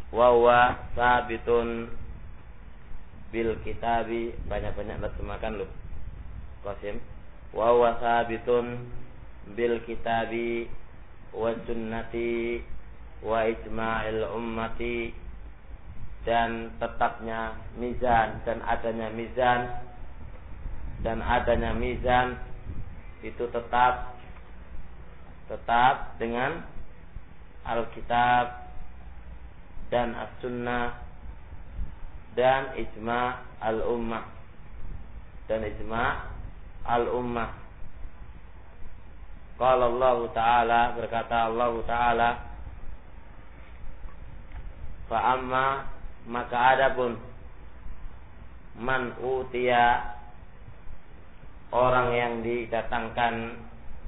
wa huwa sabitun bil kitabi, banyak-banyak terjemahkan lu Qasim. Wa huwa sabitun bil kitabi wa sunnati wa ijma'il ummati, dan tetapnya mizan dan adanya mizan itu tetap dengan Alkitab dan As-Sunnah dan ijma' al-ummah Qala Allah Ta'ala, berkata Allah Ta'ala, fa amma, maka adapun man utiya, orang yang didatangkan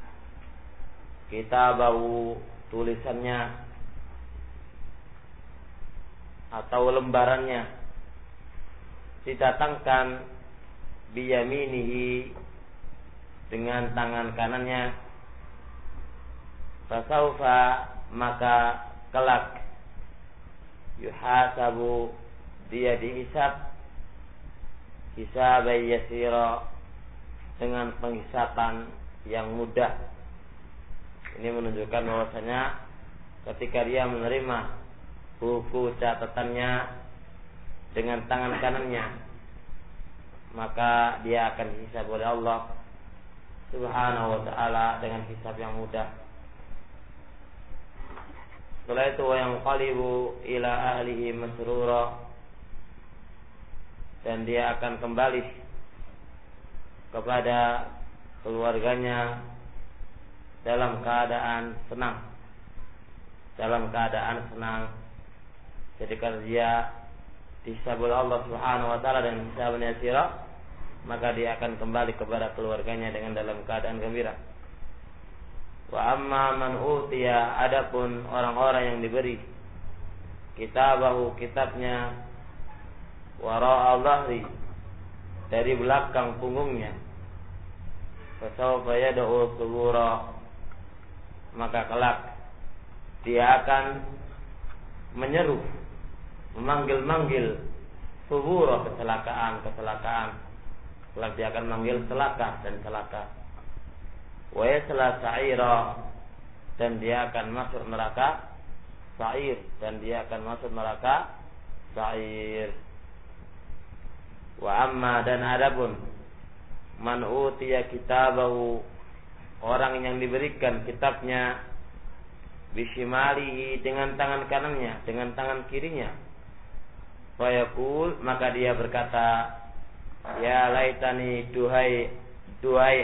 kitabahu, tulisannya atau lembarannya, didatangkan biyaminihi, dengan tangan kanannya, fasaufa, maka kelak, yuhasabu, dia dihisab, hisaban yasira, dengan penghisaban yang mudah. Ini menunjukkan bahwasanya ketika dia menerima buku catatannya dengan tangan kanannya, maka dia akan dihisab oleh Allah Subhanahu wa ta'ala dengan hisab yang mudah. Setelah itu, wa yanqalibu ila ahlihi masrura, dan dia akan kembali kepada keluarganya dalam keadaan senang. Jadi kalau dia dihisab oleh Allah Subhanahu wa ta'ala dan hisaban yasira, maka dia akan kembali kepada keluarganya dengan dalam keadaan gembira. Wa amma man utiya, adapun orang-orang yang diberi kitabahu, kitabnya, wara'a dhahri, dari belakang punggungnya, fasawfa yad'u subura, maka kelak dia akan menyeru, memanggil subura, kecelakaan. Kelak dia akan manggil celaka dan celaka. Wa yasla sa'ira, dan dia akan masuk neraka sa'ir, Wa amma, dan adapun man utiya kitabahu, orang yang diberikan kitabnya, bishimalihi, dengan tangan kanannya, dengan tangan kirinya, fa yaqul, maka dia berkata, ya laitani, duhai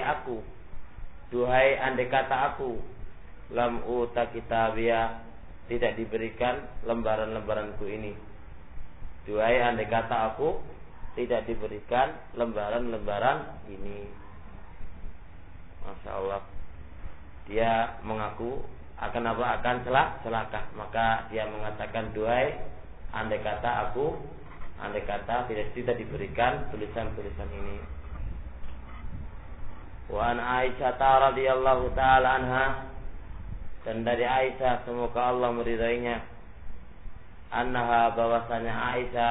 andai kata aku, lam uta kitabiyah, tidak diberikan lembaran-lembaranku ini. Duhai andai kata aku tidak diberikan lembaran-lembaran ini. Masya Allah, dia mengaku akan celaka. Maka dia mengatakan, duhai andai kata tidak diberikan tulisan-tulisan ini. Wa an Aisyah radhiyallahu ta'ala anha, dan dari Aisyah, semoga Allah meridainya, annaha, bahwasanya Aisyah,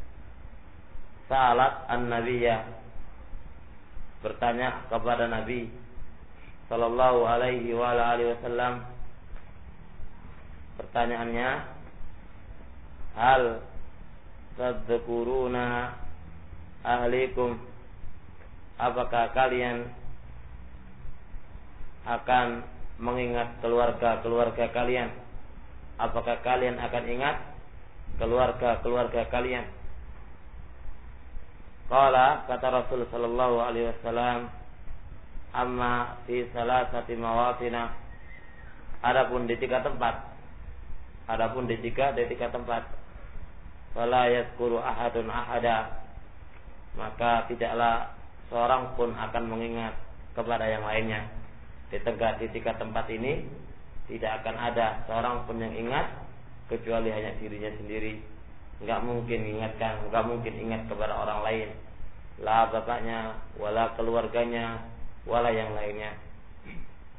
salat an-nabiyya, bertanya kepada Nabi sallallahu alaihi wa alihi wasallam. Pertanyaannya, hal tadhkuruna ahlikum, apakah kalian akan mengingat keluarga kalian? Apakah kalian akan ingat keluarga kalian? Qala, kata Rasul sallallahu alaihi wasallam, amma fi salasati mawatina, adapun di tiga tempat, fala yadhkuru ahadun ahada, maka tidaklah seorang pun akan mengingat kepada yang lainnya. Di tiga tempat ini tidak akan ada seorang pun yang ingat kecuali hanya dirinya sendiri. Enggak mungkin ingat kepada orang lain, la bapaknya, wala keluarganya, wala yang lainnya.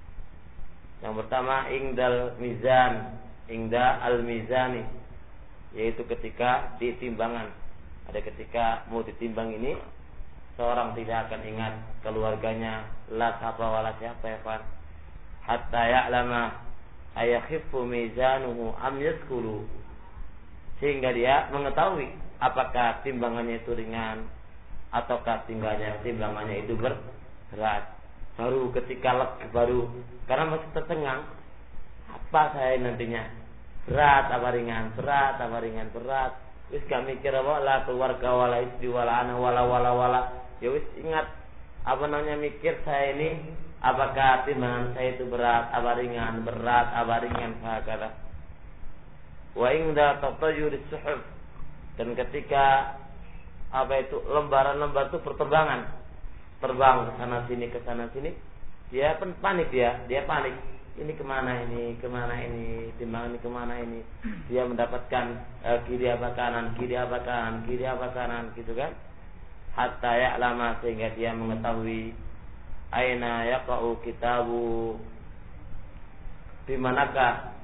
Yang pertama, ingda al-mizani, yaitu ketika di timbangan. Ada ketika mau ditimbang ini, seorang tidak akan ingat keluarganya, la siapa wala siapa ya kan, hatta ya'lama ayakhiffu mizanuhu am yaskulu, sehingga dia mengetahui apakah timbangannya itu ringan ataukah timbangannya itu berat. Baru ketika baru karena masih tercengang, apa saya nantinya, berat apa ringan, berat apa ringan, berat. Wis gak mikir apa lah keluarga wala istri wala anak wala. Ya wis ingat apa namanya mikir saya ini apakah timbangan saya itu berat apa ringan, berat apa ringan kata. Wa inda tatayur as-suhuf, dan ketika apa itu lembaran-lembar itu berterbangan, terbang ke sana sini, dia pun panik, dia panik. Ini kemana ini, timbangan ini kemana ini? Dia mendapatkan kiri apa kanan, gitu kan? Hatta ya'lama, sehingga dia mengetahui aina yaqa'u kitabu, di manakah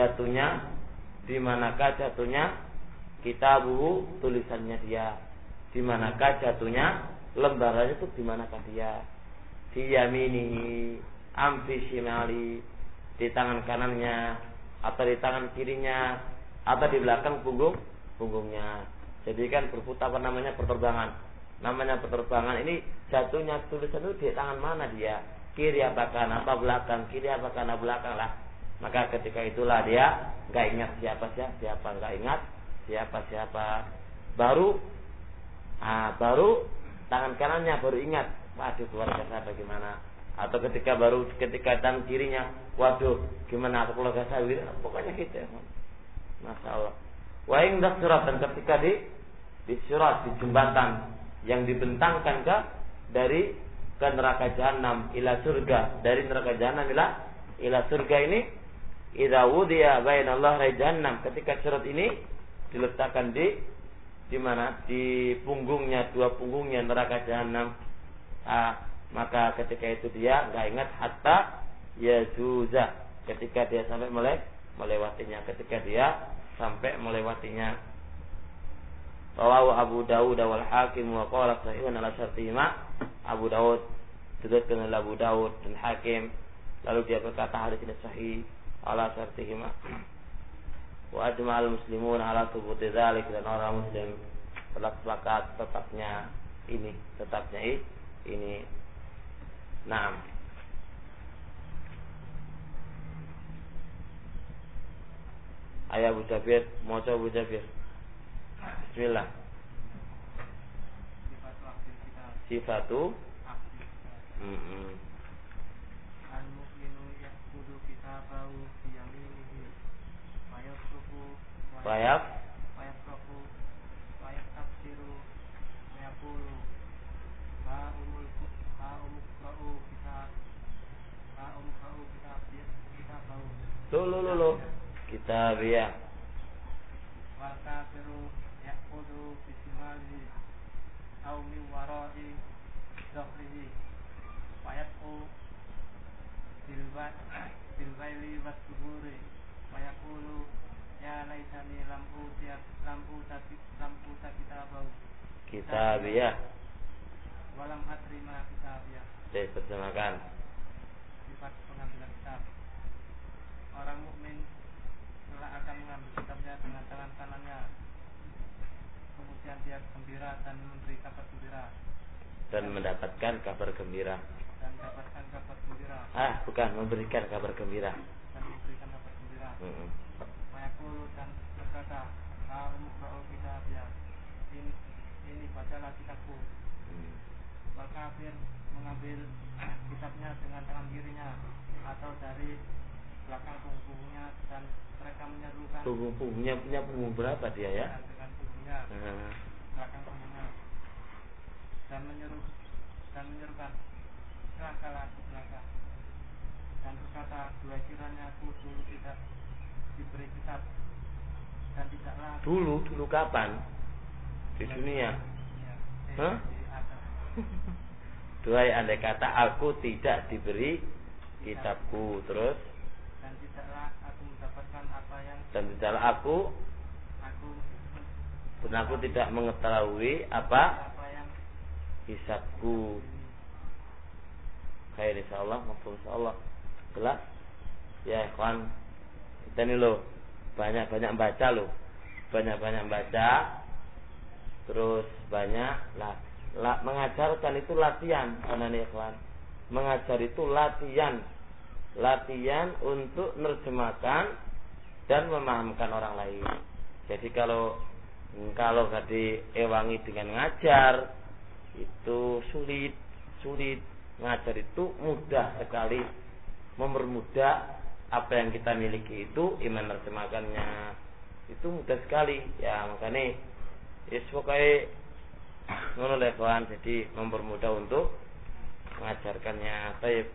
jatuhnya kitabu, tulisannya dia, di manakah jatuhnya lembarannya itu, di manakah dia, di yaminihi am fi shimali, di tangan kanannya atau di tangan kirinya atau di belakang punggungnya. Jadi kan berputar berterbangan. Namanya berterbangan ini jatuhnya tulisan itu di tangan mana dia? Kiri apa kanan apa belakang? Kiri apa kanan belakang lah. Maka ketika itulah dia enggak ingat siapa, enggak ingat siapa. Baru tangan kanannya baru ingat, waduh keluarga saya bagaimana? Atau ketika tangan kirinya, waduh gimana atau keluarga saya, pokoknya gitu ya. Masya Allah. Wa inda surat, dan ketika di surat, di jembatan yang dibentangkan dari neraka jahanam ila surga, dari neraka jahanam ila surga ini, idza wudiya bainallahi jahannam, ketika surat ini diletakkan di mana, di punggungnya, dua punggungnya neraka jahanam, maka ketika itu dia enggak ingat hatta yazuza, ketika dia sampai melewatinya, Rawahu Abu Dawud wal Hakim wa qala sahihun ala syartihima. Abu Dawud disebutkan oleh Abu Dawud dan Hakim, lalu dia berkata hadis ini sahih ala syartihima. Wa ajma'al muslimun ala thubuti dzalik, dan orang muslim telah sepakat tetapnya ini. Naam. Ayah Abu Jabir, maca Abu Jabir. Bismillah. Sifatu al-mu'minu ya'khudhu kitabahu bi yaminihi wa yasrufu wa yasrufu wa yastafsiru wa yaqulu ha umqra'u kitabahu kitabiyah. Wal kafiru ya'khudhu bi shimalihi aw min wara'i dhahrihi wa yaqulu bil waili was suburi wa yaqulu ya laitani lam uta kitabiyah walam atrima kitabiyah. Terjemahkan. Sifat pengambilan kitab. Orang mukmin akan mengambil kitabnya dengan tangan kanannya, kemudian dia gembira dan memberi kabar gembira, dan mendapatkan kabar gembira. Bukan memberikan kabar gembira. Mayakulu, dan berkata, umqra'u kitabiyah, ini bacalah kitabku. Wal kafir mengambil kitabnya dengan tangan kirinya atau dari belakang punggungnya, dan mereka menyerukan, punggungnya punya punggung berapa dia ya? Dengan punggungnya, belakang punggungnya, dan menyerukan celakalah aku celaka, dan berkata, dua kiranya aku dulu tidak diberi kitab, dan tidaklah dulu kapan? Di dunia? Hah? Duhai andai kata aku tidak diberi kitabku, terus dan tidaklah aku mendapatkan apa yang dan tidaklah aku dan aku tidak mengetahui apa yang hisabku. Khair insyaallah, maafun insyaallah. Jelas? Ya, ikhwan. Kita ini loh banyak-banyak baca loh. Banyak-banyak baca. Terus banyak mengajarkan itu latihan, karena nih ikhwan. Mengajar itu latihan. Latihan untuk menerjemahkan dan memahamkan orang lain. Jadi kalau gak diewangi dengan ngajar itu sulit. Ngajar itu mudah sekali, mempermudah apa yang kita miliki itu, iman menerjemahkannya itu mudah sekali. Ya makanya pokoknya ngono lho kawan, jadi mempermudah untuk mengajarkannya. Baik.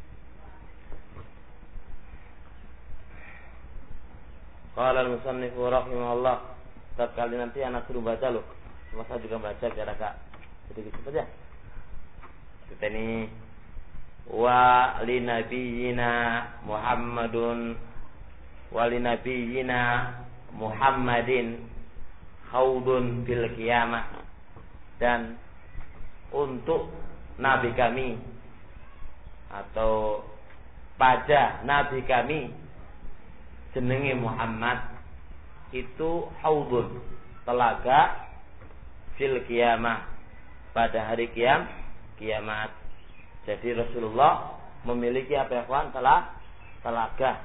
Qala al-musannif rahimahullah. Setiap kali nanti anak suruh baca loh. Cuma saya juga baca biar agak sedikit saja. Kita ini wa li nabiyyina Muhammadun wa li nabiyyina Muhammadin haudun fil qiyamah, dan untuk nabi kami atau pada nabi kami jenenge Muhammad itu haudun, telaga fil qiyamah, pada hari kiamat. Jadi Rasulullah memiliki apa ya kawan? Telaga.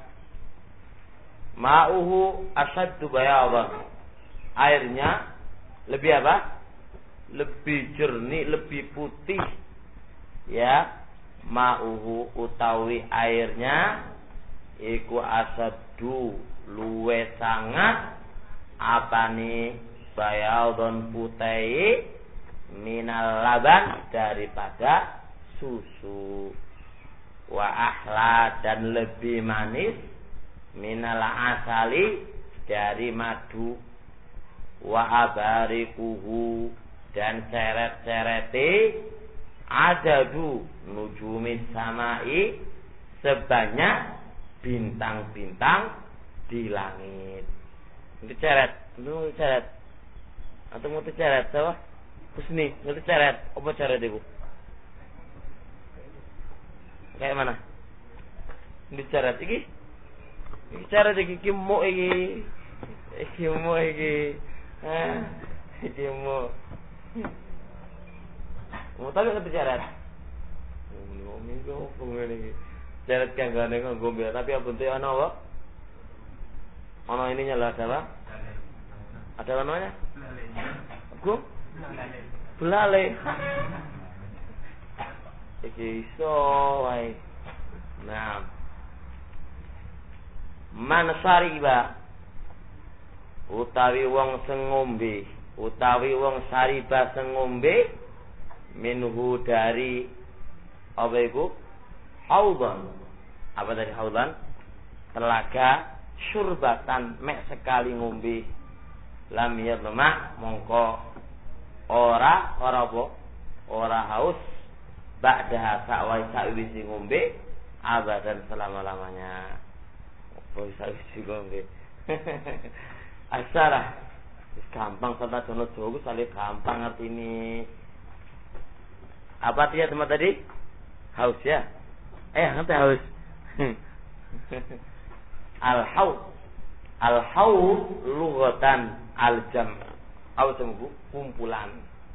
Ma'uhu asyaddu bayadan. Airnya lebih apa? Lebih jernih, lebih putih. Ya, ma'uhu utawi airnya iku asaddu luwe sangat apane bayadan putih minal laban daripada susu, wa ahla dan lebih manis minal asali dari madu, wa abarikuhu dan seret-serete adadu nujumis samai sebanyak bintang-bintang di langit. Itu ceret, itu ceret. Atau mau ceret apa? Husni, itu ceret. Apa ceret itu? Kayak mana? Ini ceret iki. Iki ceret iki mo iki. Iki mo iki. Iki mo. Mau tahu kan ceret? Minggu pengen iki. Ceret kan gak ada ngombe, tapi apa bentuk ana apa? Ana ininya lah apa? Ada namanya? Gum? Belale. Iki iso wae. Nah. Man sariba utawi wong sing ngombe, utawi wong sariba sing ngombe minhu dari apa iku? Haudan. Apa dari haudan? Telaga syurbatan mek sekali ngombe. Lam yadma mongko ora apa? Ora haus ba'da sakwisi ngombe abadan selama-lamanya. Apa sakwisi ngombe? Asyarah. Gampang kata jono Jawa salih gampang artine. Apa artinya teman tadi? Haus ya? Ngerti haus. Al-haud lughatan al-jam' atau kumpulan.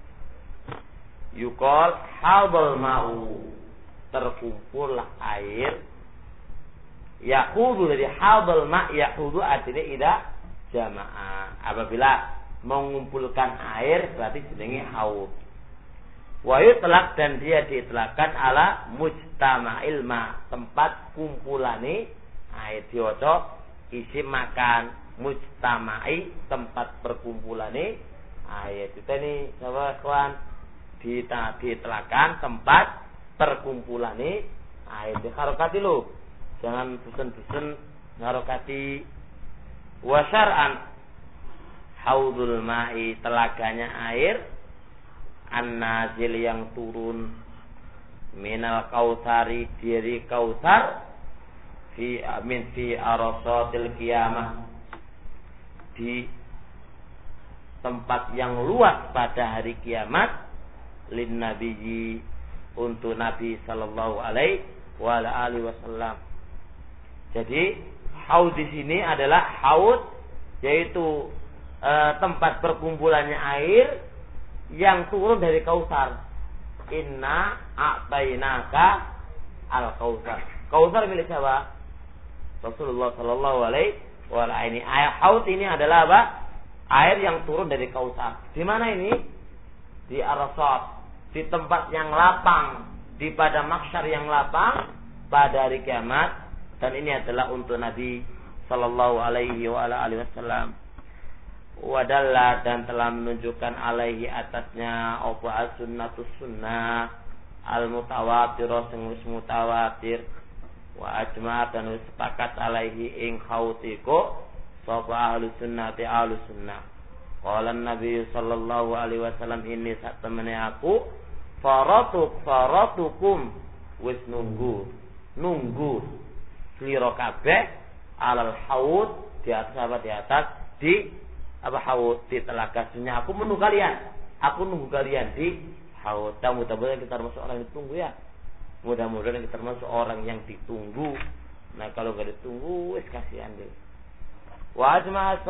Yuqal hadal ma'u, terkumpullah air. Yahudu dari hadal ma' yahudu artinya ida jamaah. Apabila mengumpulkan air berarti jenenge haud. Wa yutlaq dan dia diitlaqkan ala mujtama'il ma, tempat kumpulane air. Diwaca isim makan, mujtama'i tempat perkumpulane air. Kita ini sahabat kawan diitlaqkan tempat perkumpulane air. Diharokati lo, jangan pesen-pesen ngarokati. Wa syar'an haudul ma'i, telaganya air, an-nazil yang turun, minal kautsari dari kautsar, fi arasatil qiyamah, di tempat yang luas pada hari kiamat lin nabiyyi untuk Nabi sallallahu alaihi wasallam. Jadi haud di sini adalah haud, yaitu tempat perkumpulannya air yang turun dari Kautsar. Inna a'tainaka al-Kautsar. Kautsar milik siapa? Rasulullah sallallahu alaihi wasallam. Ini air haud ini adalah apa? Air yang turun dari Kautsar. Di mana ini? Di Arasat, di tempat yang lapang, di pada mahsyar yang lapang pada hari kiamat, dan ini adalah untuk Nabi sallallahu alaihi wasallam. Wadalla, dan telah menunjukkan alaihi atasnya apa as-sunnatus sunnah al-mutawatirah sing wis mutawatir, wa ajma' dan wis sepakat alaihi ing khautiku sapa ahlus sunnati ahlus sunnah. Qala Nabi sallallahu alaihi wasallam, ini sak temene aku faratukum wis nunggu slira kabeh alal haud, di atas apa, di atas di apa haud, di telaga sunnah. Aku menunggu kalian di haud. Mudah-mudahan kita termasuk orang yang ditunggu ya. Mudah-mudahan kita termasuk orang yang ditunggu. Nah kalau gak ditunggu wis kasihan deh. Wa ajma'as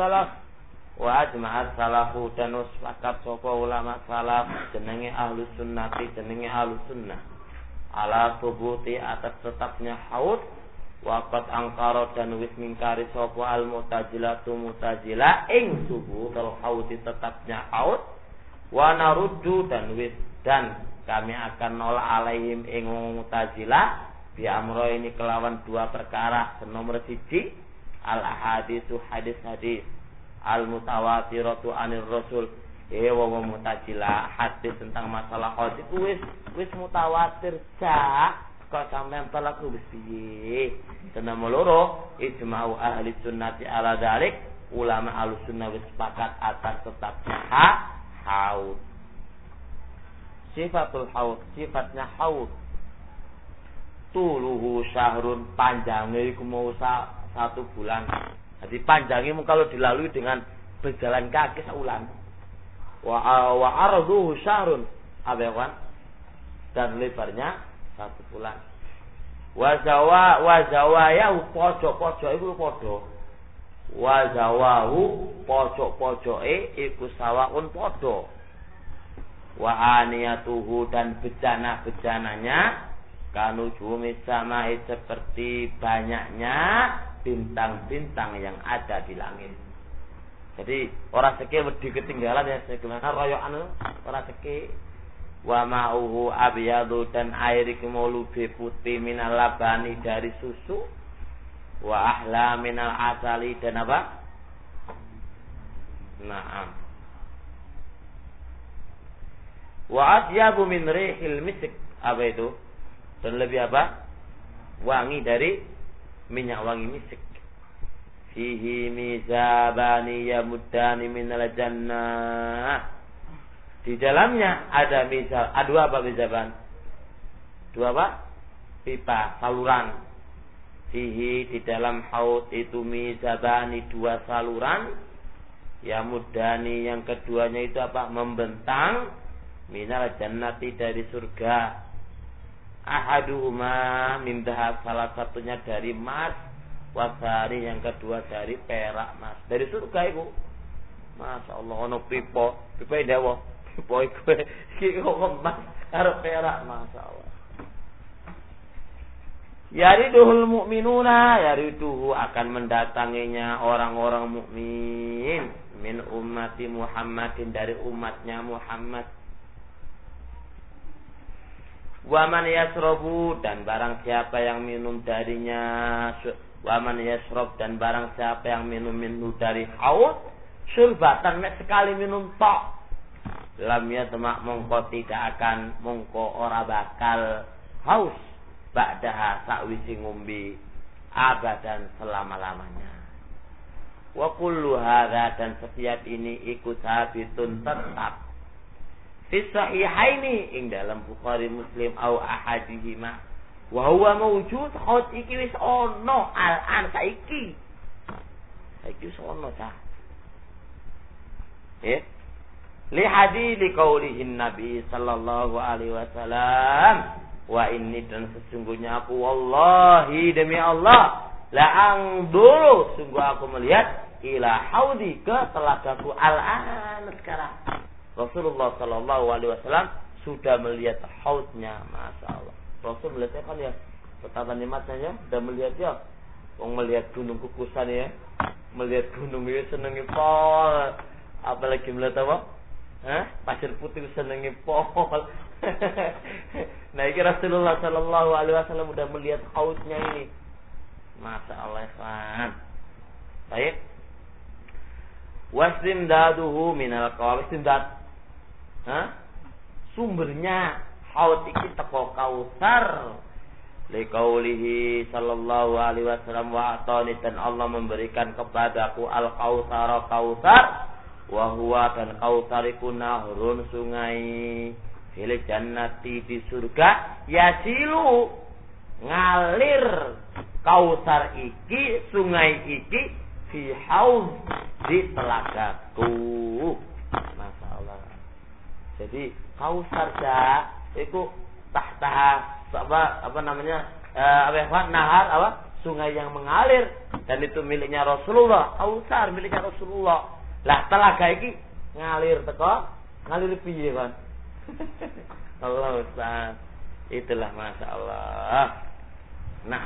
salafu, dan sepakat sapa ulama salaf jenenge ahlus sunnati, jenenge ahlus sunnah ala thubuti, atas tetapnya haud. Waqat angkara, dan wis mingkari sapa al mutajilatu mutajila ing subut al haud, tetapnya haud. Wa naruddu, dan kami akan nolak alaihim ing mutajila bi amro ini kelawan dua perkara. Nomor 1 al ahaditsu hadis-hadis al mutawatiratu anir rasul. Wa mutajila, hadis tentang masalah haud itu wis mutawatir cak. Kok sampean tolak wis piye? Nomor 2 ijma'u ahli sunnati ala dzalik, ulama ahlus sunnah wis sepakat atas tetapnya haud. Sifatul haud, sifatnya haud. Tuluhu syahrun, panjangnya iku mau 1 bulan. Jadi panjangnya kalau dilalui dengan berjalan kaki saulan. Wa arduhu syahrun, apa ya kan? Dan lebarnya 1 bulan. Wa zawayahu, pojok-pojok iku padha. Wa zawahu, pojok-pojoke iku sawaun padha. Wa aniyatuhu, dan bejana-bejananya kanujumi samai, seperti banyaknya bintang-bintang yang ada di langit. Jadi orang seke wedi ketinggalan ya, segala royokan orang seke. Wa ma'uhu abyadu, dan air iki mau lebih putih minal labani, dari susu. Wa ahla minal asali, dan apa? Naam. Wa atyabu min rihil misik, apa itu? Dan lebih apa? Wangi dari minyak wangi misik. Fihi mizabani yamuddani minal jannah. Di dalamnya ada mizab, dua apa mizaban? 2 apa? Pipa, saluran. Fihi, di dalam haud itu mizabani, 2 saluran. Yamuddani, yang keduanya itu apa? Membentang minal jannati, dari surga. Ahaduhuma min dhahab, salah satunya dari emas. Wasari, yang kedua dari perak mas. Dari surga itu. Masya Allah, ono pipa dewa. Pipa iki kok emas karo perak, masya Allah. Yariduhul mu'minuna, yariduhu, akan mendatanginya orang-orang mukmin min ummati Muhammadin, dari umatnya Muhammad. Wa man yasrabu, dan barang siapa yang minum darinya. Wa man yasrab, dan barang siapa yang minum dari haud syurbatan, sekali minum tok. Lam yatma, mongko tidak akan, mongko ora bakal haus. Ba'daha, sakwisi ngombe, abadan, selama-lamanya. Wa kullu hadza, dan setiap ini ikut sabitun, tetap fi sahihaini, ing dalam Bukhari Muslim au ahadihima. Wa huwa mawjud, haud iki wis ono al-an saiki wis ono cah. li hadili qaulihin Nabi sallallahu alaihi wasallam, wa inni, dan sesungguhnya aku wallahi demi Allah, la angduru, sungguh aku melihat ila haudi, ke telagaku al-an, sekarang. Rasulullah sallallahu alaihi wasallam sudah melihat haudnya, masya Allah. Rasul melihatnya kan ya, betapa nikmatnya ya, sudah melihat ya. Melihat gunung kukusan ya, melihat gunung ya senengi pol, apalagi melihat apa? Pasir putih senengi pol. Nah, ini Rasulullah sallallahu alaihi wasallam sudah melihat haudnya ini, masya Allah kan. Baik. Wastimdaduhu minal qawl, istimdad. Sumbernya haud iki teko Kautsar. Liqaulihi sallallahu alaihi wasallam, wa atani, dan Allah memberikan kepadaku al-Kautsar, Kautsar, wa huwa, dan Kautsar iku nahrun, sungai, fil jannati, di surga, yasilu, ngalir Kautsar iki, sungai iki, fi haud, di telagaku. Masyaallah. Jadi Kautsar itu tahta apa namanya nahar, sungai yang mengalir, dan itu miliknya Rasulullah. Kautsar miliknya Rasulullah. Lah telaga iki ngalir piye kan? Allah Ustaz. Itulah masyaallah. Nah,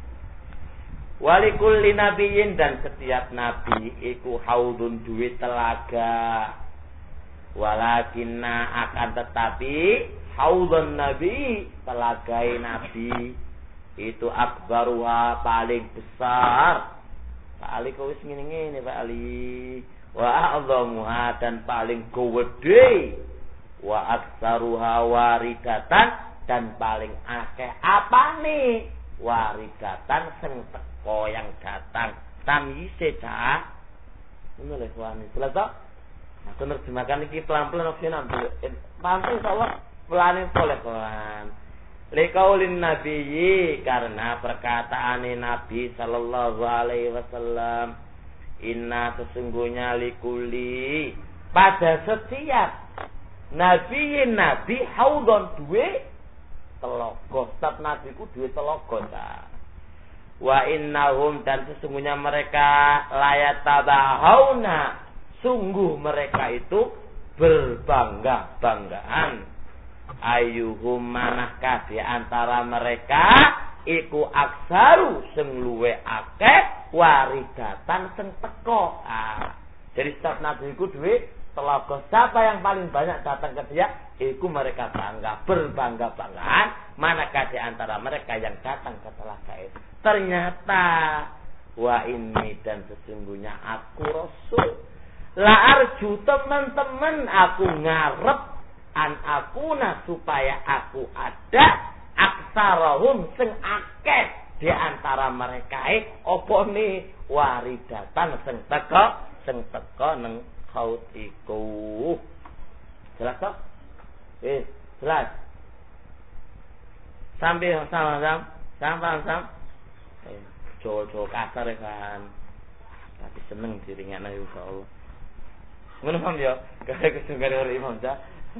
walikulli nabiyyin, dan setiap nabi iku haudun, duwe telaga. Walakinna, akan tetapi haudun nabi, telagai nabi itu akbaruha, paling besar. Pak Ali kau wis ngene-ngene Pak Ali. Wa a'dhamuha, dan paling gede. Wa aktsaruha waridatan, dan paling akeh apane? Waridatan, sing teko, yang datang. Tamyise cah. Ngono lho wani. Jelas tak? Aku nerjemahkan ini pelan-pelan opsional. Paham insyaallah. Pelanin soleh kawan. Liqaulin nabiyyi, karena perkataan Nabi sallallahu alaihi wasallam, inna, sesungguhnya, likuli, pada setiap nabi haudon, duwe telogo. Setiap nabi ku duwe telogo ta. Wa innahum, dan sesungguhnya mereka, layatabahuna, sungguh mereka itu berbangga-banggaan. Ayuhum, manahkah di antara mereka iku aksaru, sing luwe akeh, waridatan, sing teko. Jadi setiap nabi iku duwe telaga. Siapa yang paling banyak datang ke dia, iku mereka bangga, berbangga-banggaan. Manakah di antara mereka yang datang ke telaga itu? Ternyata wa ini, dan sesungguhnya aku Rasul, la arju, teman-teman, aku ngarep an akuna, supaya aku ada aksarahum, sing akeh di antara mereka opo ni waridatan, sing teko nang haud iku. Jelas tak? Jelas. Sampai sama. Jowo kasar kan. Tapi seneng diringana insyaallah. Ngono paham ya? Kayak kesungguhan orang imam dah.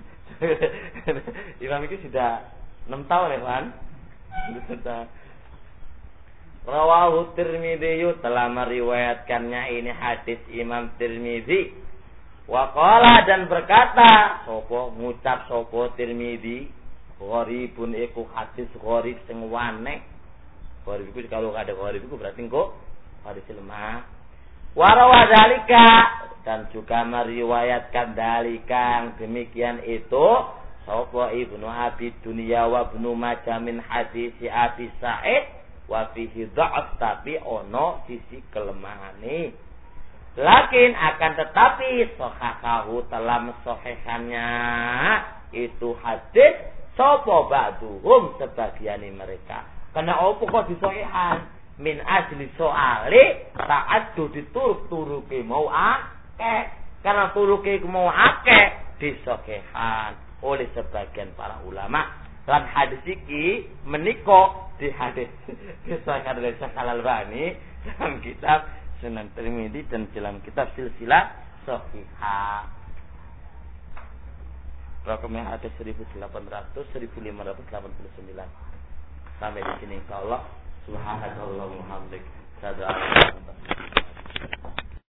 Imam itu sudah 6 tahun ya kan? Sudah. Rawahu Tirmidzi, telah meriwayatkannya ini hadis Imam Tirmidzi. Wa qala, dan berkata, ngucap Tirmidzi, gharibun iku hadis gharib sing waneh. Gharib iku kalau ada gharib iku berarti kok hadis lemah. Wa rawadhalika, dan juga meriwayatkan dalika, demikian itu Ibnu Abi Dunya wa Ibnu Majah min hadis Abi Sa'id wa fihi dha'af, tapi ono sisi kelemahane. Lakin, akan tetapi, sahahahu, telah mensohihannya itu hadis sapa ba'duhum, sebagian mereka. Karena opo kok disohihan? Min ajli so'ali ta'addu, dituruk-turuki mau akeh. Karena turuki mau akeh disohihan oleh sebagian para ulama. Lan hadis iki menika di hadis disahkan oleh Syekh Al-Albani dalam kitab Sunan Tirmidzi dan dalam kitab Silsilah Shahihah. Rakamnya ada 1800, 1589. Sampai di sini insyaallah. Subhanallah wa bihamdik.